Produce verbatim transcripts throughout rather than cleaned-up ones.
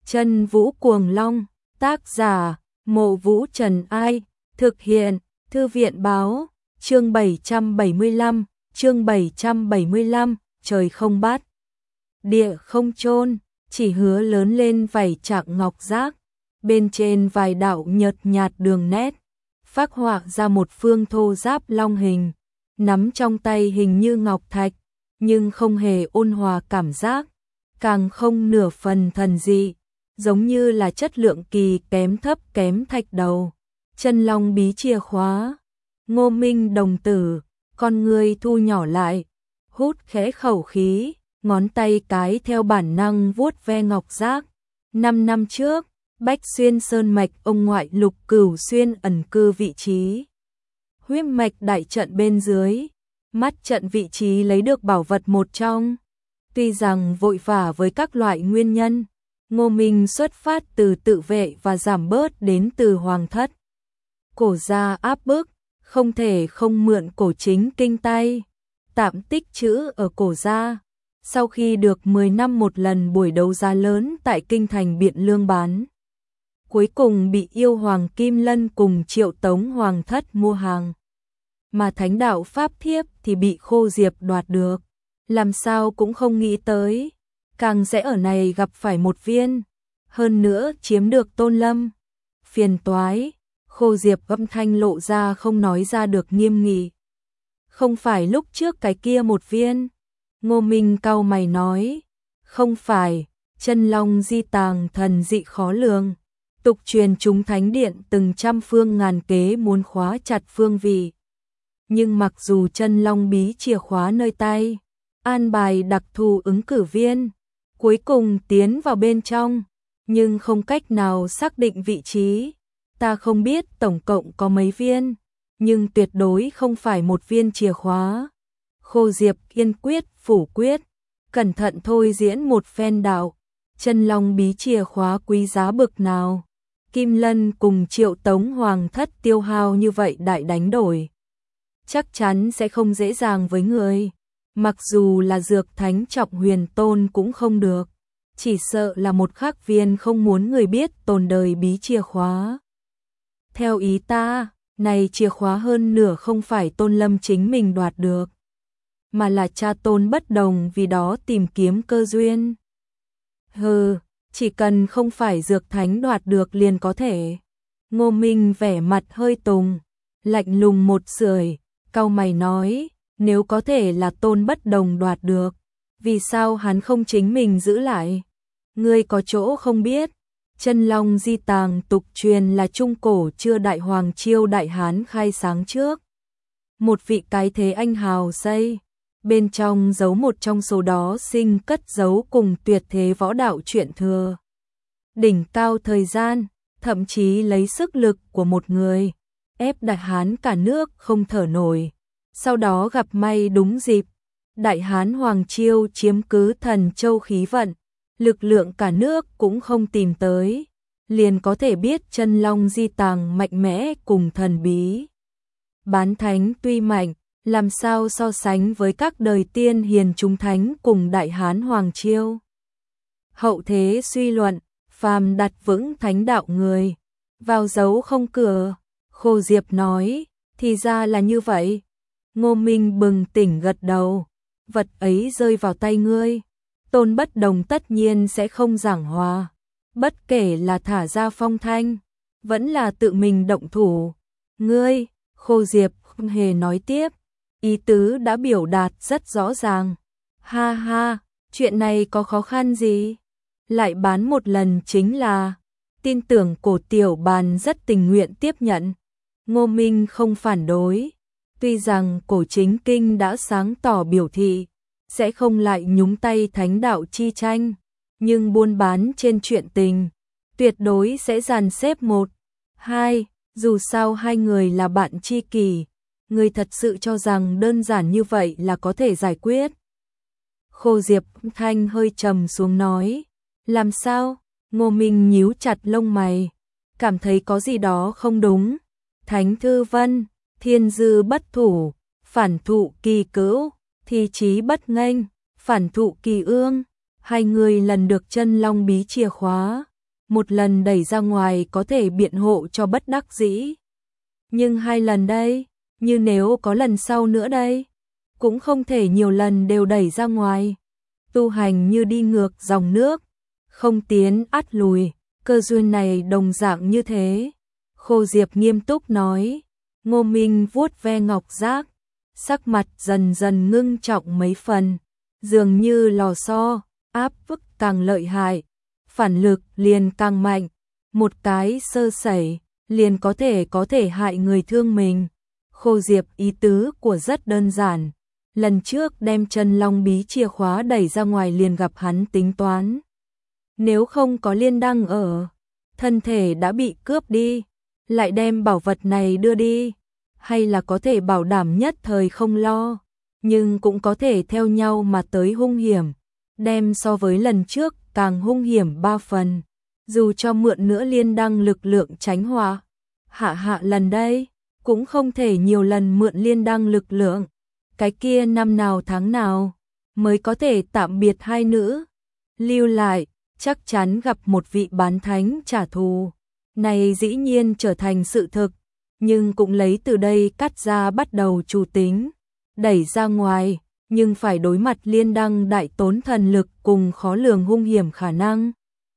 Chân Vũ Cuồng Long, tác giả, Mộ Vũ Trần Ai, thực hiện, Thư viện Báo, chương bảy trăm bảy mươi lăm, chương bảy trăm bảy mươi lăm, trời không bát, địa không chôn, chỉ hứa lớn lên vảy trạng ngọc giác, bên trên vài đạo nhợt nhạt đường nét, phác họa ra một phương thô giáp long hình, nắm trong tay hình như ngọc thạch, nhưng không hề ôn hòa cảm giác, càng không nửa phần thần dị, giống như là chất lượng kỳ kém thấp kém thạch đầu. Chân long bí chìa khóa. Ngô Minh đồng tử, con người thu nhỏ lại, hút khẽ khẩu khí, ngón tay cái theo bản năng vuốt ve ngọc giác. Năm năm trước, Bách Xuyên Sơn Mạch ông ngoại Lục Cửu Xuyên ẩn cư vị trí huyết mạch đại trận bên dưới, mắt trận vị trí lấy được bảo vật một trong. Tuy rằng vội vã với các loại nguyên nhân, Ngô Minh xuất phát từ tự vệ và giảm bớt đến từ hoàng thất. Cổ gia áp bức, không thể không mượn cổ chính kinh tay, tạm tích trữ ở cổ gia. Sau khi được mười năm một lần buổi đấu giá lớn tại kinh thành Biện Lương bán, cuối cùng bị yêu hoàng Kim Lân cùng Triệu Tống hoàng thất mua hàng. Mà thánh đạo Pháp Thiếp thì bị Khô Diệp đoạt được. Làm sao cũng không nghĩ tới, càng sẽ ở này gặp phải một viên, hơn nữa chiếm được Tôn Lâm. Phiền toái, Khô Diệp âm thanh lộ ra không nói ra được nghiêm nghị. Không phải lúc trước cái kia một viên. Ngô Minh cau mày nói, không phải, chân long di tàng thần dị khó lường. Tục truyền chúng thánh điện từng trăm phương ngàn kế muốn khóa chặt phương vị. Nhưng mặc dù chân long bí chìa khóa nơi tay, an bài đặc thù ứng cử viên, cuối cùng tiến vào bên trong, nhưng không cách nào xác định vị trí. Ta không biết tổng cộng có mấy viên, nhưng tuyệt đối không phải một viên chìa khóa. Khô Diệp kiên quyết phủ quyết, cẩn thận thôi diễn một phen đạo, chân long bí chìa khóa quý giá bực nào. Kim Lân cùng Triệu Tống hoàng thất tiêu hao như vậy đại đánh đổi, chắc chắn sẽ không dễ dàng với người. Mặc dù là dược thánh trọng huyền tôn cũng không được, chỉ sợ là một khắc viên không muốn người biết tồn đời bí chìa khóa. Theo ý ta, này chìa khóa hơn nửa không phải Tôn Lâm chính mình đoạt được, mà là cha Tôn Bất Đồng vì đó tìm kiếm cơ duyên. Hừ, chỉ cần không phải dược thánh đoạt được liền có thể. Ngô Minh vẻ mặt hơi tùng, lạnh lùng một sưởi, cau mày nói, nếu có thể là Tôn Bất Đồng đoạt được, vì sao hắn không chính mình giữ lại? Ngươi có chỗ không biết, chân long di tàng tục truyền là trung cổ chưa đại hoàng chiêu đại hán khai sáng trước. Một vị cái thế anh hào xây, bên trong giấu một trong số đó sinh cất giấu cùng tuyệt thế võ đạo truyện thừa. Đỉnh cao thời gian, thậm chí lấy sức lực của một người, ép đại hán cả nước không thở nổi. Sau đó gặp may đúng dịp, đại hán Hoàng Chiêu chiếm cứ Thần Châu khí vận, lực lượng cả nước cũng không tìm tới, liền có thể biết chân long di tàng mạnh mẽ cùng thần bí. Bán thánh tuy mạnh, làm sao so sánh với các đời tiên hiền chúng thánh cùng đại hán Hoàng Chiêu. Hậu thế suy luận, phàm đặt vững thánh đạo người, vào dấu không cửa. Khô Diệp nói, thì ra là như vậy. Ngô Minh bừng tỉnh gật đầu, vật ấy rơi vào tay ngươi, Tôn Bất Đồng tất nhiên sẽ không giảng hòa, bất kể là thả ra phong thanh, vẫn là tự mình động thủ. Ngươi, Khô Diệp không hề nói tiếp, ý tứ đã biểu đạt rất rõ ràng. Ha ha, chuyện này có khó khăn gì? Lại bán một lần chính là, tin tưởng Cổ Tiểu Bàn rất tình nguyện tiếp nhận. Ngô Minh không phản đối. Tuy rằng Cổ Chính Kinh đã sáng tỏ biểu thị, sẽ không lại nhúng tay thánh đạo chi tranh, nhưng buôn bán trên chuyện tình, tuyệt đối sẽ dàn xếp một, hai, dù sao hai người là bạn tri kỷ, người thật sự cho rằng đơn giản như vậy là có thể giải quyết. Khô Diệp thanh hơi trầm xuống nói, làm sao? Ngô Minh nhíu chặt lông mày, cảm thấy có gì đó không đúng. Thánh Thư Vân, thiên dư bất thủ, phản thụ kỳ cữu, thi trí bất nghênh, phản thụ kỳ ương, hai người lần được chân long bí chìa khóa, một lần đẩy ra ngoài có thể biện hộ cho bất đắc dĩ. Nhưng hai lần đây, như nếu có lần sau nữa đây, cũng không thể nhiều lần đều đẩy ra ngoài. Tu hành như đi ngược dòng nước, không tiến ắt lùi, cơ duyên này đồng dạng như thế. Khô Diệp nghiêm túc nói. Ngô Minh vuốt ve ngọc giác, sắc mặt dần dần ngưng trọng mấy phần, dường như lò xo, áp bức càng lợi hại, phản lực liền càng mạnh, một cái sơ sẩy, liền có thể có thể hại người thương mình. Khô Diệp ý tứ của rất đơn giản, lần trước đem chân long bí chìa khóa đẩy ra ngoài liền gặp hắn tính toán. Nếu không có liên đăng ở, thân thể đã bị cướp đi, lại đem bảo vật này đưa đi, hay là có thể bảo đảm nhất thời không lo, nhưng cũng có thể theo nhau mà tới hung hiểm, đem so với lần trước càng hung hiểm ba phần, dù cho mượn nữa liên đăng lực lượng tránh họa. Hạ hạ lần đây, cũng không thể nhiều lần mượn liên đăng lực lượng, cái kia năm nào tháng nào, mới có thể tạm biệt hai nữ, lưu lại, chắc chắn gặp một vị bán thánh trả thù. Này dĩ nhiên trở thành sự thực, nhưng cũng lấy từ đây cắt ra bắt đầu chủ tính, đẩy ra ngoài, nhưng phải đối mặt liên đăng đại tốn thần lực cùng khó lường hung hiểm khả năng.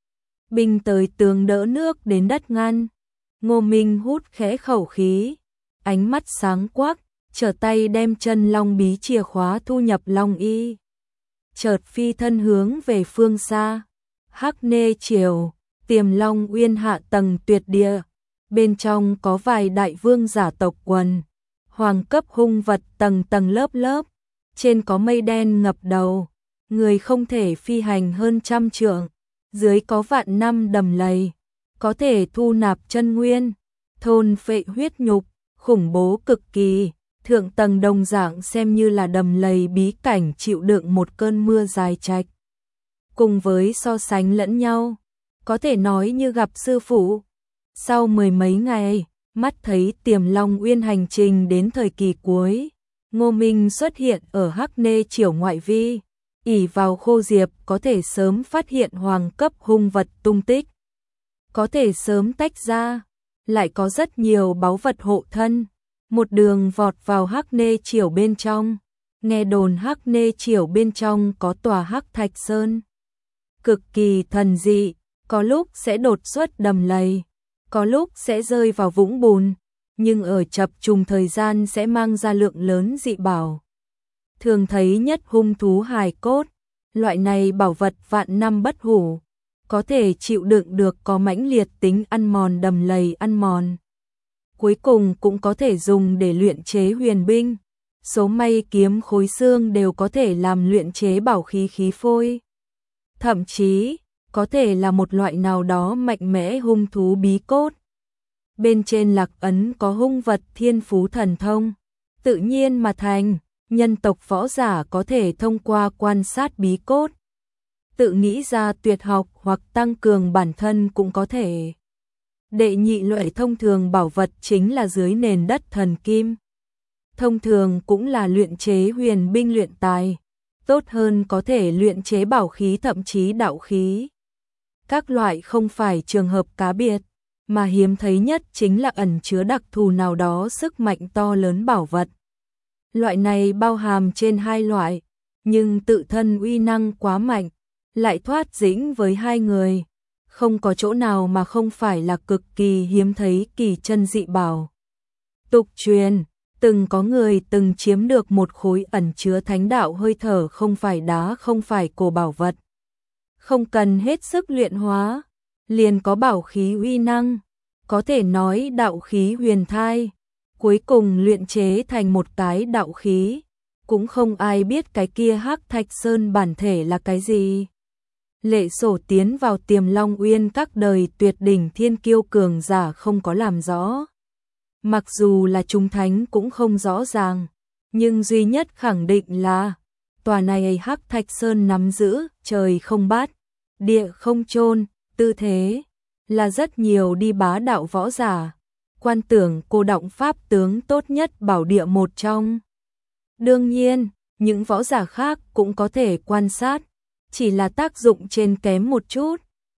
Binh tới tường đỡ nước đến đất ngăn, Ngô Minh hút khẽ khẩu khí, ánh mắt sáng quắc, trở tay đem chân long bí chìa khóa thu nhập long y. Chợt phi thân hướng về phương xa, Hắc Nê Triều, Tiềm Long Uyên hạ tầng tuyệt địa, bên trong có vài đại vương giả tộc quần, hoàng cấp hung vật tầng tầng lớp lớp, trên có mây đen ngập đầu, người không thể phi hành hơn trăm trượng, dưới có vạn năm đầm lầy, có thể thu nạp chân nguyên, thôn phệ huyết nhục, khủng bố cực kỳ, thượng tầng đồng dạng xem như là đầm lầy bí cảnh chịu đựng một cơn mưa dài trạch. Cùng với so sánh lẫn nhau, có thể nói như gặp sư phụ. Sau mười mấy ngày, mắt thấy Tiềm Long Uyên hành trình đến thời kỳ cuối, Ngô Minh xuất hiện ở Hắc Nê Triều ngoại vi, ỷ vào Khô Diệp có thể sớm phát hiện hoàng cấp hung vật tung tích, có thể sớm tách ra, lại có rất nhiều báu vật hộ thân, một đường vọt vào Hắc Nê Triều bên trong. Nghe đồn Hắc Nê Triều bên trong có tòa Hắc Thạch Sơn, cực kỳ thần dị, có lúc sẽ đột xuất đầm lầy, có lúc sẽ rơi vào vũng bùn, nhưng ở chập trùng thời gian sẽ mang ra lượng lớn dị bảo. Thường thấy nhất hung thú hài cốt, loại này bảo vật vạn năm bất hủ, có thể chịu đựng được có mãnh liệt tính ăn mòn đầm lầy ăn mòn. Cuối cùng cũng có thể dùng để luyện chế huyền binh, số may kiếm khối xương đều có thể làm luyện chế bảo khí khí phôi. Thậm chí, có thể là một loại nào đó mạnh mẽ hung thú bí cốt. Bên trên lạc ấn có hung vật thiên phú thần thông, tự nhiên mà thành, nhân tộc võ giả có thể thông qua quan sát bí cốt, tự nghĩ ra tuyệt học hoặc tăng cường bản thân cũng có thể. Đệ nhị loại thông thường bảo vật chính là dưới nền đất thần kim. Thông thường cũng là luyện chế huyền binh luyện tài, tốt hơn có thể luyện chế bảo khí thậm chí đạo khí. Các loại không phải trường hợp cá biệt, mà hiếm thấy nhất chính là ẩn chứa đặc thù nào đó sức mạnh to lớn bảo vật. Loại này bao hàm trên hai loại, nhưng tự thân uy năng quá mạnh, lại thoát dĩnh với hai người, không có chỗ nào mà không phải là cực kỳ hiếm thấy kỳ chân dị bảo. Tục truyền, từng có người từng chiếm được một khối ẩn chứa thánh đạo hơi thở không phải đá không phải cổ bảo vật. Không cần hết sức luyện hóa, liền có bảo khí uy năng, có thể nói đạo khí huyền thai, cuối cùng luyện chế thành một cái đạo khí, cũng không ai biết cái kia Hắc Thạch Sơn bản thể là cái gì. Lệ Sổ tiến vào Tiềm Long Uyên các đời tuyệt đỉnh thiên kiêu cường giả không có làm rõ. Mặc dù là trung thánh cũng không rõ ràng, nhưng duy nhất khẳng định là tòa này Hắc Thạch Sơn nắm giữ trời không bát, địa không chôn, tư thế là rất nhiều đi bá đạo võ giả, quan tưởng cô động pháp tướng tốt nhất bảo địa một trong. Đương nhiên, những võ giả khác cũng có thể quan sát, chỉ là tác dụng trên kém một chút,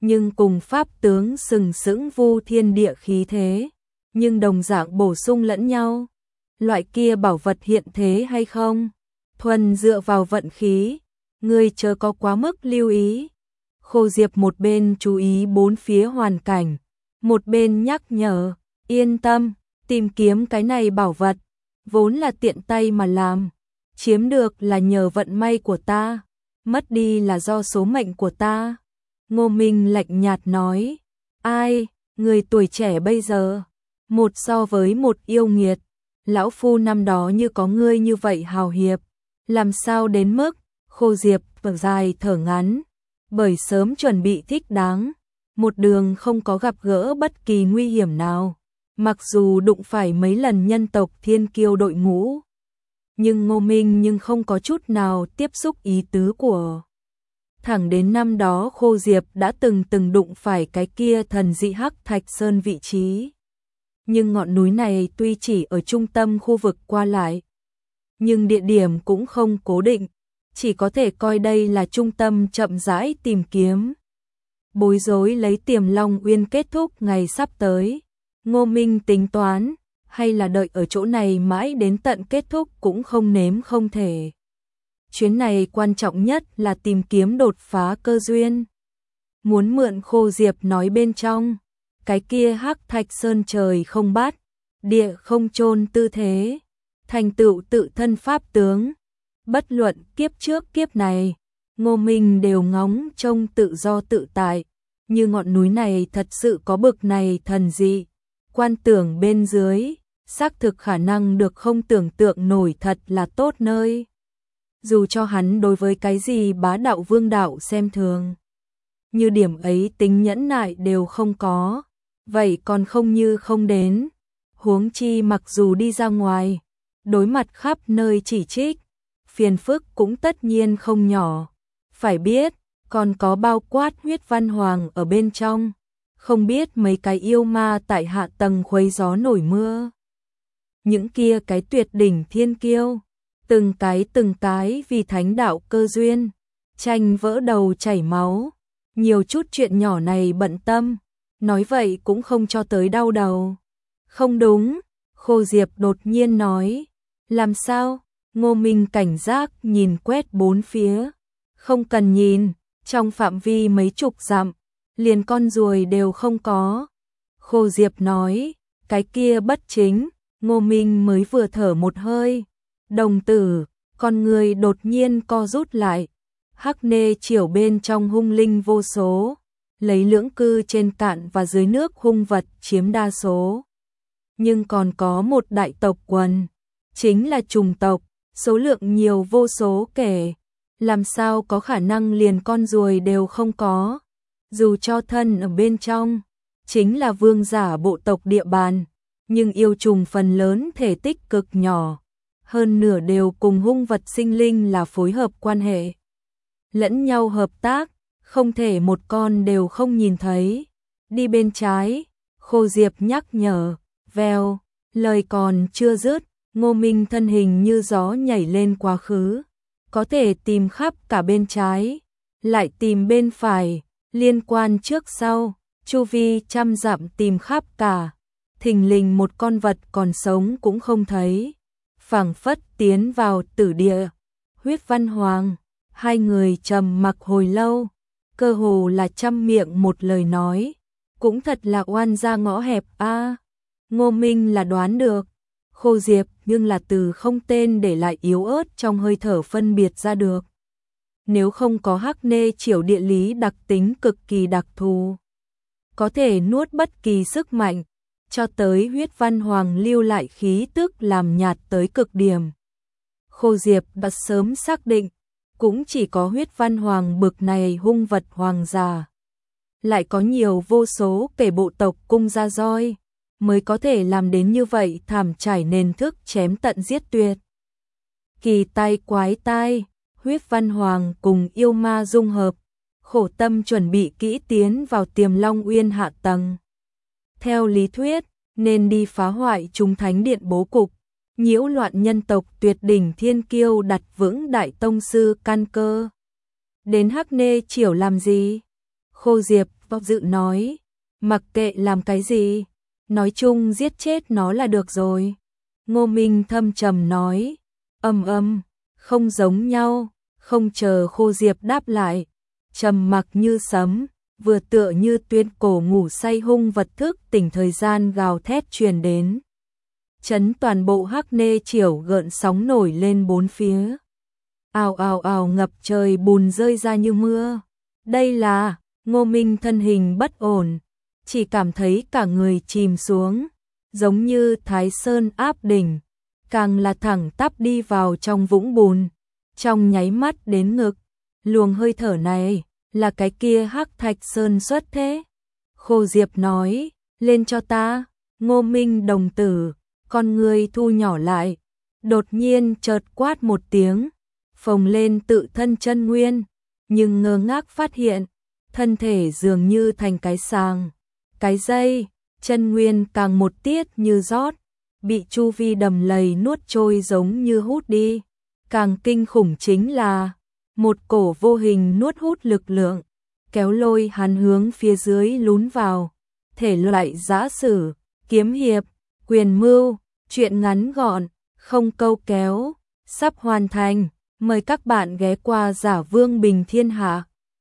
nhưng cùng pháp tướng sừng sững vu thiên địa khí thế, nhưng đồng dạng bổ sung lẫn nhau. Loại kia bảo vật hiện thế hay không? Thuần dựa vào vận khí, ngươi chớ có quá mức lưu ý. Khô Diệp một bên chú ý bốn phía hoàn cảnh, một bên nhắc nhở, yên tâm, tìm kiếm cái này bảo vật, vốn là tiện tay mà làm, chiếm được là nhờ vận may của ta, mất đi là do số mệnh của ta. Ngô Minh lạnh nhạt nói, ai, người tuổi trẻ bây giờ, một so với một yêu nghiệt, lão phu năm đó như có ngươi như vậy hào hiệp, làm sao đến mức. Khô Diệp thở dài thở ngắn, bởi sớm chuẩn bị thích đáng, một đường không có gặp gỡ bất kỳ nguy hiểm nào, mặc dù đụng phải mấy lần nhân tộc thiên kiêu đội ngũ, nhưng Ngô Minh nhưng không có chút nào tiếp xúc ý tứ của. Thẳng đến năm đó Khô Diệp đã từng từng đụng phải cái kia thần dị Hắc Thạch Sơn vị trí. Nhưng ngọn núi này tuy chỉ ở trung tâm khu vực qua lại, nhưng địa điểm cũng không cố định, chỉ có thể coi đây là trung tâm chậm rãi tìm kiếm. Bối rối lấy Tiềm Long Uyên kết thúc ngày sắp tới, Ngô Minh tính toán, hay là đợi ở chỗ này mãi đến tận kết thúc cũng không nếm không thể. Chuyến này quan trọng nhất là tìm kiếm đột phá cơ duyên. Muốn mượn Khô Diệp nói bên trong, cái kia Hắc Thạch Sơn trời không bát, địa không chôn tư thế, thành tựu tự thân pháp tướng. Bất luận kiếp trước kiếp này, Ngô Minh đều ngóng trông tự do tự tại, như ngọn núi này thật sự có bực này thần dị, quan tưởng bên dưới, xác thực khả năng được không tưởng tượng nổi thật là tốt nơi. Dù cho hắn đối với cái gì bá đạo vương đạo xem thường, như điểm ấy tính nhẫn nại đều không có, vậy còn không như không đến. Huống chi mặc dù đi ra ngoài, đối mặt khắp nơi chỉ trích, phiền phức cũng tất nhiên không nhỏ. Phải biết, còn có bao quát Huyết Văn Hoàng ở bên trong, không biết mấy cái yêu ma tại hạ tầng khuấy gió nổi mưa. Những kia cái tuyệt đỉnh thiên kiêu, từng cái từng cái vì thánh đạo cơ duyên, tranh vỡ đầu chảy máu, nhiều chút chuyện nhỏ này bận tâm, nói vậy cũng không cho tới đau đầu. Không đúng, Khô Diệp đột nhiên nói, làm sao? Ngô Minh cảnh giác nhìn quét bốn phía, không cần nhìn, trong phạm vi mấy chục dặm, liền con ruồi đều không có. Khô Diệp nói, cái kia bất chính. Ngô Minh mới vừa thở một hơi, đồng tử, con người đột nhiên co rút lại, Hắc Nê Triều bên trong hung linh vô số, lấy lưỡng cư trên cạn và dưới nước hung vật chiếm đa số. Nhưng còn có một đại tộc quần, chính là trùng tộc, số lượng nhiều vô số kể, làm sao có khả năng liền con ruồi đều không có, dù cho thân ở bên trong, chính là vương giả bộ tộc địa bàn. Nhưng yêu trùng phần lớn thể tích cực nhỏ, hơn nửa đều cùng hung vật sinh linh là phối hợp quan hệ. Lẫn nhau hợp tác, không thể một con đều không nhìn thấy. Đi bên trái, Khô Diệp nhắc nhở, vèo, lời còn chưa dứt, Ngô Minh thân hình như gió nhảy lên quá khứ. Có thể tìm khắp cả bên trái, lại tìm bên phải, liên quan trước sau, chu vi trăm dặm tìm khắp cả. Thình lình một con vật còn sống cũng không thấy, phảng phất tiến vào tử địa. Huyết Văn Hoàng, hai người trầm mặc hồi lâu, cơ hồ là trăm miệng một lời nói, cũng thật là oan gia ngõ hẹp a. À, Ngô Minh là đoán được, Khô Diệp nhưng là từ không tên để lại yếu ớt trong hơi thở phân biệt ra được. Nếu không có Hắc Nê Triều địa lý đặc tính cực kỳ đặc thù, có thể nuốt bất kỳ sức mạnh, cho tới Huyết Văn Hoàng lưu lại khí tức làm nhạt tới cực điểm. Khô Diệp đã sớm xác định, cũng chỉ có Huyết Văn Hoàng bực này hung vật hoàng già, lại có nhiều vô số kể bộ tộc cung ra roi, mới có thể làm đến như vậy thảm trải nền thức chém tận giết tuyệt. Kỳ tai quái tai, Huyết Văn Hoàng cùng yêu ma dung hợp, khổ tâm chuẩn bị kỹ tiến vào Tiềm Long Uyên hạ tầng. Theo lý thuyết, nên đi phá hoại chúng thánh điện bố cục, nhiễu loạn nhân tộc tuyệt đỉnh thiên kiêu đặt vững đại tông sư căn cơ. Đến Hắc Nê Triều làm gì? Khô Diệp dự nói, mặc kệ làm cái gì, nói chung giết chết nó là được rồi. Ngô Minh thâm trầm nói, âm âm, không giống nhau, không chờ Khô Diệp đáp lại, trầm mặc như sấm, vừa tựa như tuyên cổ ngủ say hung vật thức tỉnh thời gian gào thét truyền đến. Chấn toàn bộ Hắc Nê Triểu gợn sóng nổi lên bốn phía. Ào ào ào ngập trời bùn rơi ra như mưa. Đây là, Ngô Minh thân hình bất ổn, chỉ cảm thấy cả người chìm xuống, giống như Thái Sơn áp đỉnh, càng là thẳng tắp đi vào trong vũng bùn, trong nháy mắt đến ngực. Luồng hơi thở này, là cái kia Hắc Thạch Sơn xuất thế. Khô Diệp nói, lên cho ta. Ngô Minh đồng tử, con người thu nhỏ lại, đột nhiên chợt quát một tiếng, phồng lên tự thân chân nguyên, nhưng ngơ ngác phát hiện, thân thể dường như thành cái sàng, cái dây, chân nguyên càng một tiết như rót, bị chu vi đầm lầy nuốt trôi giống như hút đi. Càng kinh khủng chính là, một cổ vô hình nuốt hút lực lượng, kéo lôi hắn hướng phía dưới lún vào. Thể loại giã sử, kiếm hiệp, quyền mưu, truyện ngắn gọn, không câu kéo, sắp hoàn thành. Mời các bạn ghé qua Giả Vương Bình Thiên Hạ.